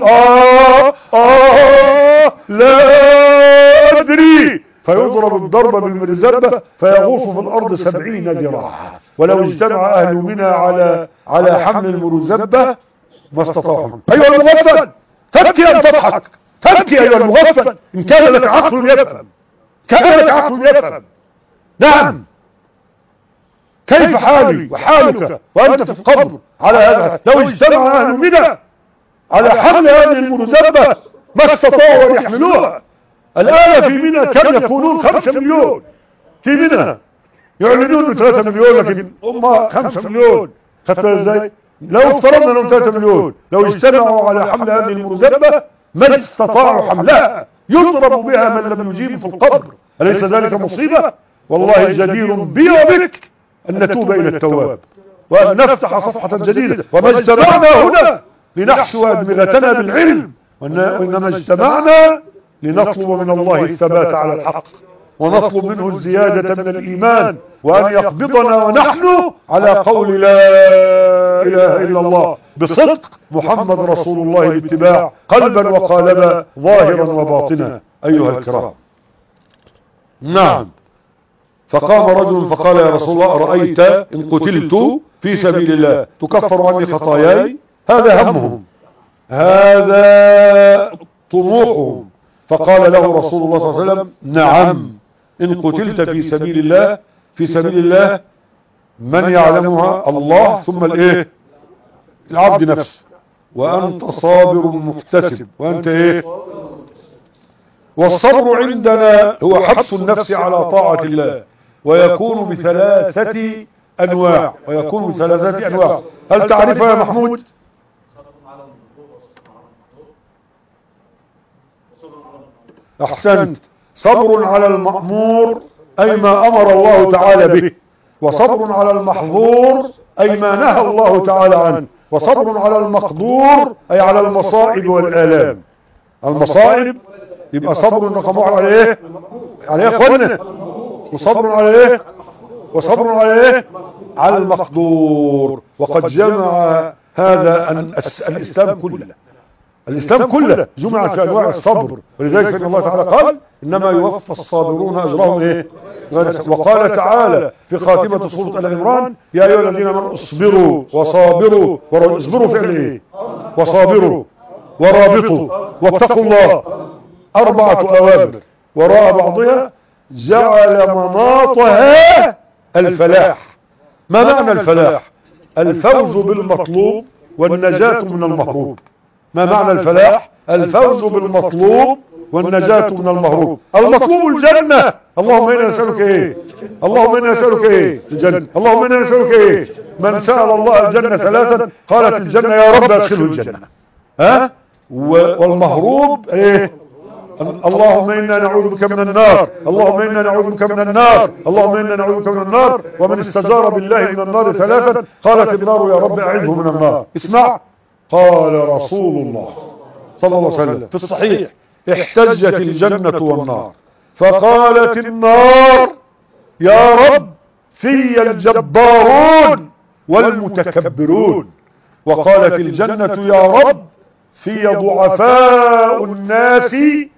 لا أدري، فيضرب الضرب بالمرزبة فيغوص في الأرض 70 ذراعا. ولو اجتمع أهل منى على حمل المرزبة ما استطاعوا. أيها المغفل تبكي أم تضحك؟ تبكي أيها المغفل إن كان لك عقل يفهم، كان لك عقل يفهم. نعم، كيف حالي وحالك وأنت في القبر على هذا؟ لو اجتمع أهل منى على حمل هذه المرزبة ما استطاعوا أن يحملوها. الآن في منى كم يكونون؟ 5 مليون في منى، يعلنون 3 مليون لكن هم 5 مليون. خدت ازاي؟ لو افترضنا انهم 3 مليون لو اجتمعوا على حمل هذه المرزبة ما استطاعوا حملها، يضرب بها من لم يجيب في القبر. أليس ذلك مصيبة؟ والله جدير بي وبك أن نتوب إلى التواب وأن نفتح صفحة جديدة. وما اجتمعنا هنا لنحشو أدمغتنا بالعلم، وإنما اجتمعنا لنطلب من الله الثبات على الحق، ونطلب منه الزيادة من الإيمان، وأن يقبضنا ونحن على قول لا إله إلا الله بصدق محمد رسول الله باتباع، قلبا وقالبا ظاهرا وباطنا. أيها الكرام، نعم، فقام رجل فقال يا رسول الله أرأيت إن قتلت في سبيل الله تكفر عني خطاياي؟ هذا همهم، هذا طموحهم. فقال له رسول الله صلى الله عليه وسلم نعم، إن قتلت في سبيل الله، في سبيل الله من يعلمها؟ الله ثم العبد نفسه، وأنت صابر محتسب، وأنت والصبر عندنا هو حبس النفس على طاعة الله، ويكون بثلاثة أنواع، هل تعرفها يا محمود؟ أحسنت. صبر على المأمور أي ما أمر الله تعالى به، وصبر على المحظور أي ما نهى الله تعالى عنه، وصبر على المقدور أي على المصائب والآلام. المصائب يبقى صبر رقم 1 على على اخوانا، وصبر على وصبر على على المقدور. وقد جمع هذا الإسلام كله، الإسلام كله جمع في أنواع الصبر. ولذلك فإن الله تعالى قال إنما يوفى الصابرون أجرهم وقال تعالى في خاتمة سورة آل عمران يا أيها الذين آمنوا اصبروا وصابروا. اصبروا فعل وصابروا ورابطوا واتقوا الله، 4 أوامر وراء بعضها جعل مناطها الفلاح. ما معنى الفلاح؟ الفوز بالمطلوب والنجاة من المهروب. ما معنى الفلاح؟ الفوز بالمطلوب والنجاة من المهروب. المطلوب الجنة، اللهم إنا نسألك اللهم إنا نسألك الجنة، اللهم إنا نسألك من سأل الله الجنة 3 قالت الجنة يا رب أدخله الجنة. والمهروب اللهم إنا نعوذ بك من النار، اللهم إنا نعوذ بك من النار، اللهم إنا نعوذ بك من النار. ومن استجار بالله من النار ثلاثا قالت النار يا رب أعذه من النار. اسمع، قال رسول الله صلى الله عليه وسلم في الصحيح: احتجت الجنة والنار فقالت النار يا رب في الجبارون والمتكبرون، وقالت الجنة يا رب في ضعفاء الناس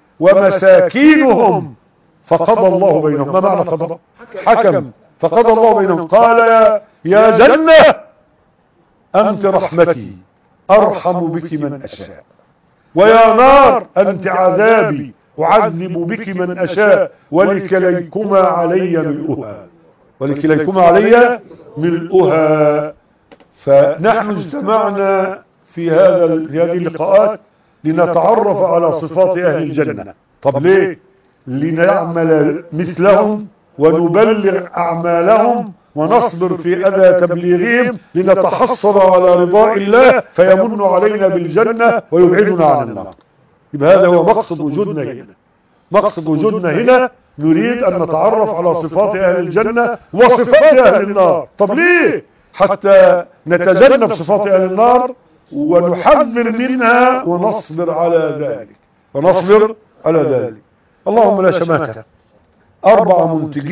ومساكينهم، فقضى الله بينهم. ما معنى قضى؟ حكم. فقضى الله بينهم. قال يا جنة أنت رحمتي أرحم بك من أشاء، ويا نار أنت عذابي أعذب بك من أشاء، ولكليكما علي ملؤها، ولكليكما علي ملؤها. فنحن اجتمعنا في هذه اللقاءات لنتعرف على صفات أهل الجنة. طب ليه؟ لنعمل مثلهم ونبلغ أعمالهم ونصبر في أذى تبليغهم لنتحصل على رضاء الله فيمن علينا بالجنة ويبعدنا عن النار. يبقى هذا هو مقصد وجودنا هنا. مقصد وجودنا هنا نريد أن نتعرف على صفات أهل الجنة وصفات أهل النار. طب ليه؟ حتى نتجنب صفات أهل النار ونحذر منها ونصبر على ذلك، ونصبر على ذلك. اللهم لا شماتة. 4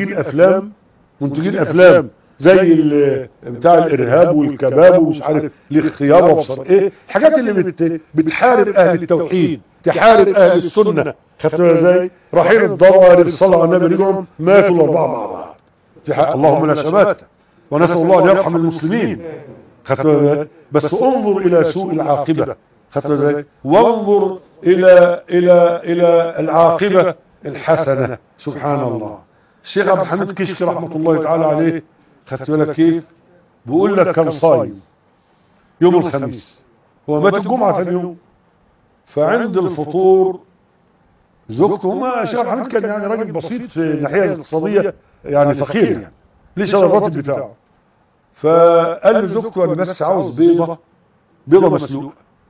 منتجين أفلام زي بتاع الإرهاب والكباب ومش عارف الاختيار وابصر ايه الحاجات اللي بتحارب أهل التوحيد، تحارب أهل السنة. خدتوا ازاي؟ رحيل الضوء بالصلاة على النبي رجعهم ماتوا ال4 مع بعض. اللهم لا شماتة، ونسأل الله أن يرحم المسلمين. خدتوا بس انظر إلى سوء العاقبة. خدتوا ازاي؟ وانظر إلى العاقبة الحسنة. سبحان الله. الشيخ عبد الحميد كشكي رحمة الله تعالى عليه، خدت بالك كيف؟ بيقول لك كان صايم يوم الخميس، هو مات الجمعة ثاني يوم، فعند الفطور زوجته، ما الشيخ عبد الحميد كان يعني راجل بسيط في الناحية الاقتصادية، يعني فقير يعني ليش الراتب بتاعه، فقال لزوجته انا بس عاوز بيضة مسلوقة،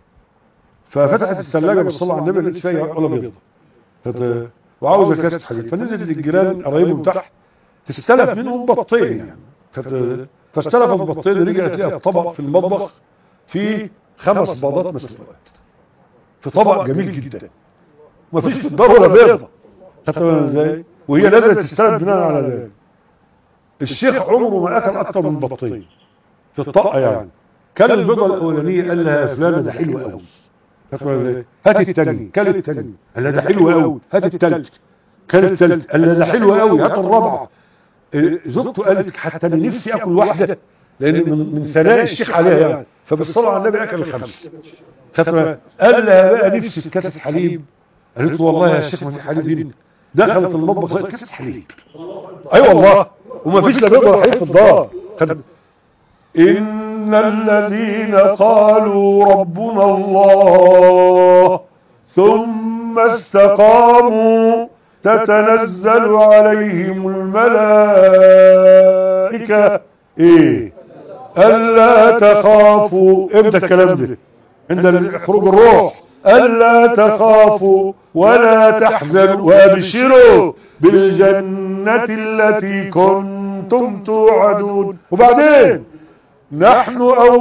ففتحت الثلاجة بالصلاة على النبي لقيت فيها ولا بيضة، وعاوزة كاسة حديد، فنزلت الجيران قرايبهم تحت تستلف منهم بطين يعني، فاستلفت البطين، رجعت لقيت طبق في المطبخ فيه 5 بيضات مسلوقات في طبق جميل جدا، ومفيش في الدار ولا بيضة. خدت بالك ازاي؟ وهي نزلت تستلف بناء على ذلك. الشيخ عمره ما اكل اكتر من بطين في الطاقة يعني. كان البيضة الاولانية قال لها يا فلانة ده حلو قوي، هات التاني، كل التاني، قال لها ده حلو قوي، هات التالت، كل التالت، قال لها ده حلو قوي، هات الرابعة. زوجته قالت حتى انا نفسي اكل واحدة، لان من ثناء الشيخ عليها يعني، فبالصلاة على النبي اكل ال5. قال لها بقى نفسي في كاسة حليب، قالت له والله يا شيخ ما في حليب هنا. دخلت المطبخ لقيت كاسة حليب، اي والله، وما فيش لا بيض ولا حليب في الدار. إن الذين قالوا ربنا الله ثم استقاموا تتنزل عليهم الملائكة ألا تخافوا. امتى الكلام ده؟ عند خروج الروح. ألا تخافوا ولا تحزنوا وابشروا بالجنة التي كنتم توعدون. وبعدين نحن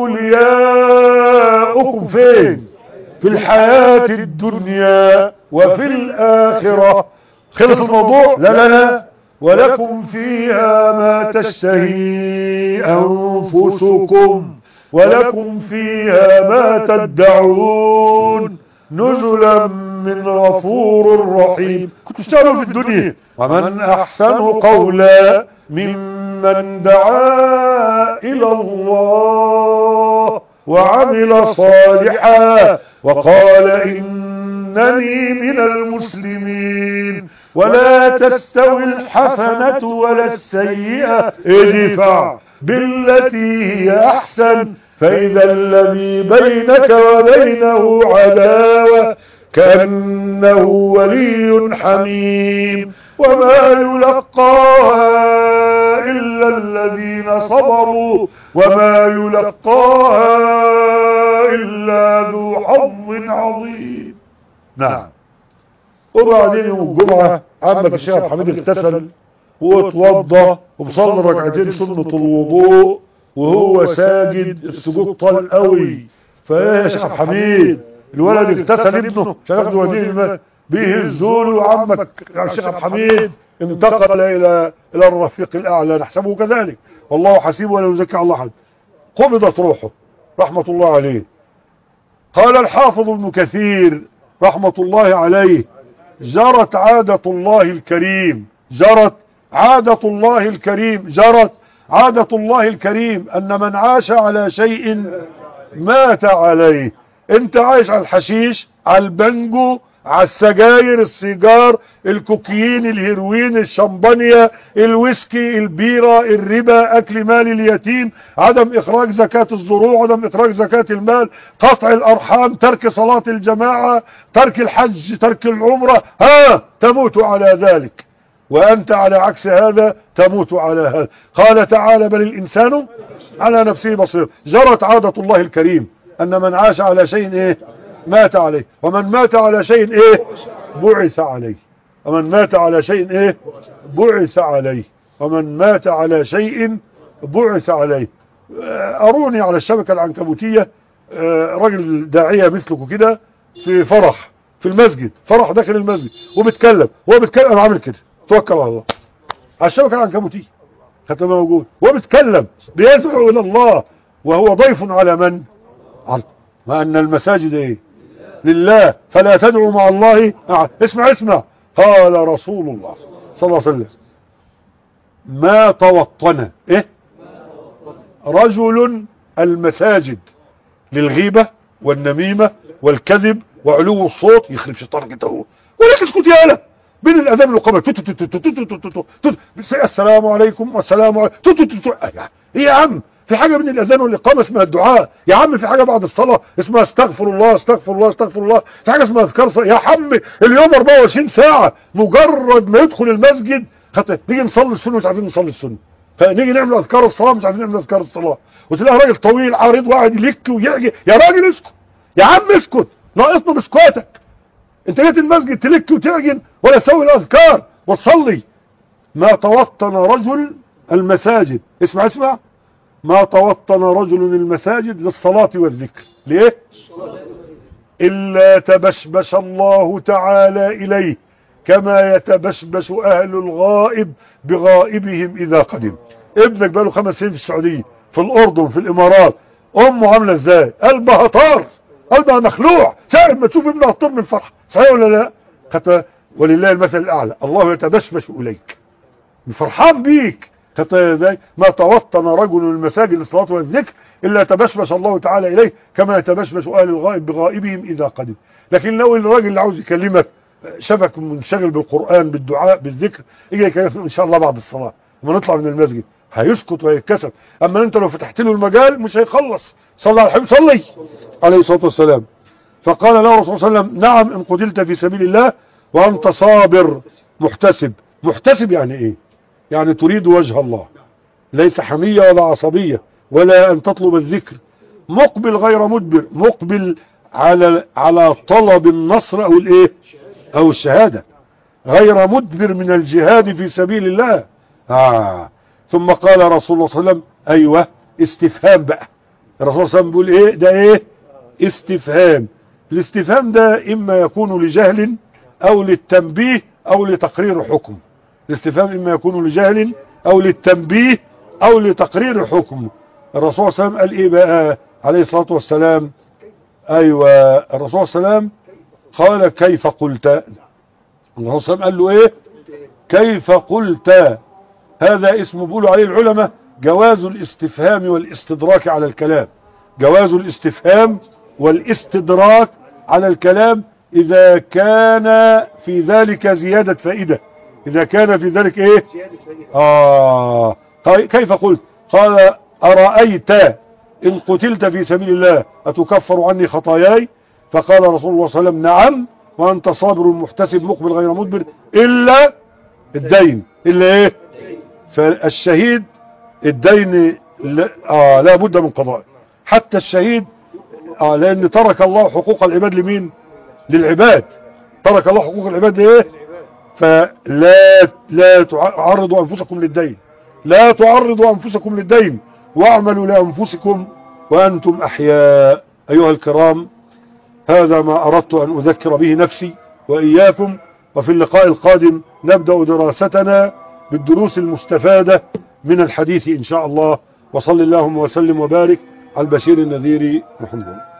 أولياؤكم فين؟ في الحياة الدنيا وفي الآخرة. خلص الموضوع؟ لا، ولكم فيها ما تشتهي أنفسكم ولكم فيها ما تدعون نزلا من غفور رحيم. كنتوا تشتغلوا في الدنيا. ومن أحسن قولا ممن دعا إلى الله وعمل صالحا وقال إنني من المسلمين. ولا تستوي الحسنة ولا السيئة ادفع بالتي هي أحسن فإذا الذي بينك وبينه عداوة كأنه ولي حميم. وما يلقاها إلا الذين صبروا وما يلقاها إلا ذو حظ عظيم. نعم. وبعدين يوم الجمعة عمك الشيخ عبد الحميد اغتسل واتوضى وبصلي ركعتين سنة الوضوء وهو ساجد، السجود طال قوي. فايه يا شيخ عبد الحميد، الولد اغتسل ابنه عشان ياخد وديه به الزول، وعمك الشيخ عبد الحميد انتقل الى الرفيق الاعلى، نحسبه كذلك والله حسيبه ولا يزكي الله احد. قبضت روحه رحمة الله عليه. قال الحافظ ابن كثير رحمة الله عليه: جرت عادة الله الكريم، جرت عادة الله الكريم، جرت عادة الله الكريم أن من عاش على شيء مات عليه. انت عايش على الحشيش، على البنجو، على السجاير، السيجار، الكوكيين، الهيروين، الشمبانيا، الويسكي، البيرة، الربا، اكل مال اليتيم، عدم اخراج زكاة الزروع، عدم اخراج زكاة المال، قطع الارحام، ترك صلاة الجماعة، ترك الحج، ترك العمرة، تموت على ذلك. وانت على عكس هذا تموت على هذا. قال تعالى: بل الانسان على نفسه بصير. جرت عادة الله الكريم ان من عاش على شيء مات عليه، ومن مات على شيء بعث عليه، ومن مات على شيء بعث عليه، ومن مات على شيء بعث عليه. اروني على الشبكة العنكبوتية راجل داعية مثلكم كده في فرح في المسجد، فرح داخل المسجد، وبيتكلم، هو بيتكلم، انا عامل كده، توكل على الله على الشبكة العنكبوتية، حتى موجود، هو بيتكلم بيدعو الى الله وهو ضيف على من؟ ما ان المساجد لله فلا تدعوا مع الله. اسمع قال رسول الله صلى الله عليه وسلم: ما توطن رجل المساجد للغيبة والنميمة والكذب وعلو الصوت، يخرب شيطانك انت هو، ولكن اسكت يا اله بين الاذان والقبر، السلام عليكم والسلام عليكم. ايه يا عم، في حاجة من الاذان والاقامة اسمها الدعاء يا عم، في حاجة بعد الصلاة اسمها استغفر الله استغفر الله استغفر الله، في حاجة اسمها اذكار يا عم، اليوم 24 ساعة، مجرد ما يدخل المسجد نيجي نصلي السنة مش عارفين نصلي السنة، فنيجي نعمل اذكار الصلاة مش عارفين نعمل اذكار الصلاة، وتلاقي راجل طويل عريض وقاعد يلك ويعجي. يا راجل اسكت يا عم، اسكت، ناقصنا مسكوتك، انت جيت المسجد تلك وتعجن ولا تسوي الاذكار وتصلي. ما توطن رجل المساجد، اسمع، ما توطن رجل المساجد للصلاة والذكر، ليه؟ إلا تبشبش الله تعالى إليه كما يتبشبش أهل الغائب بغائبهم إذا قدم. ابنك بقاله 5 سنين في السعودية، في الأردن، في الإمارات، أمه عاملة إزاي؟ قلبها طار، قلبها مخلوع ساعة ما تشوف ابنها طار من الفرح، صحيح ولا لا؟ حتى ولله المثل الأعلى، الله يتبشبش إليك، فرحان بيك. ما توطن رجل المساجد للصلاة والذكر إلا تبشبش الله تعالى إليه كما يتبشبش أهل الغائب بغائبهم إذا قدم. لكن لو الراجل اللي عاوز يكلمك شافك منشغل بالقرآن بالدعاء بالذكر، يجي يكلمك إن شاء الله بعد الصلاة لما نطلع من المسجد، هيسكت ويتكسف. أما أنت لو فتحت له المجال مش هيخلص. صلى على الحبيب صلي عليه الصلاة والسلام. فقال له الرسول صلى الله عليه وسلم: نعم إن قتلت في سبيل الله وأنت صابر محتسب. محتسب يعني إيه؟ يعني تريد وجه الله، ليس حمية ولا عصبية ولا أن تطلب الذكر، مقبل غير مدبر، مقبل على طلب النصر أو الشهادة، غير مدبر من الجهاد في سبيل الله. ثم قال رسول الله صلى الله عليه وسلم: أيوة، استفهام بقى. الرسول صلى الله عليه وسلم بيقول ده استفهام. الاستفهام ده إما يكون لجهل أو للتنبيه أو لتقرير حكم. الاستفهام إما يكون لجهل أو للتنبيه أو لتقرير حكم. الرسول صلى الله عليه وسلم قال بقى عليه الصلاة والسلام؟ أيوة، الرسول صلى الله عليه وسلم قال: كيف قلت؟ الرسول صلى الله عليه وسلم قال له كيف قلت؟ هذا اسمه بيقولوا عليه العلماء جواز الاستفهام والاستدراك على الكلام. جواز الاستفهام والاستدراك على الكلام إذا كان في ذلك زيادة فائدة، إذا كان في ذلك كيف قلت؟ قال: أرأيت إن قتلت في سبيل الله أتكفر عني خطاياي؟ فقال رسول الله صلى الله عليه وسلم: نعم، وأنت صابر محتسب مقبل غير مدبر إلا الدين. إلا فالشهيد الدين لا بد من قضاء، حتى الشهيد لأن ترك الله حقوق العباد لمين؟ للعباد. ترك الله حقوق العباد ايه؟ فلا تعرضوا انفسكم للدين، لا تعرضوا انفسكم للدين، واعملوا لانفسكم وانتم احياء. ايها الكرام، هذا ما اردت ان اذكر به نفسي واياكم، وفي اللقاء القادم نبدأ دراستنا بالدروس المستفادة من الحديث ان شاء الله. وصل اللهم وسلم وبارك على البشير النذير محمد.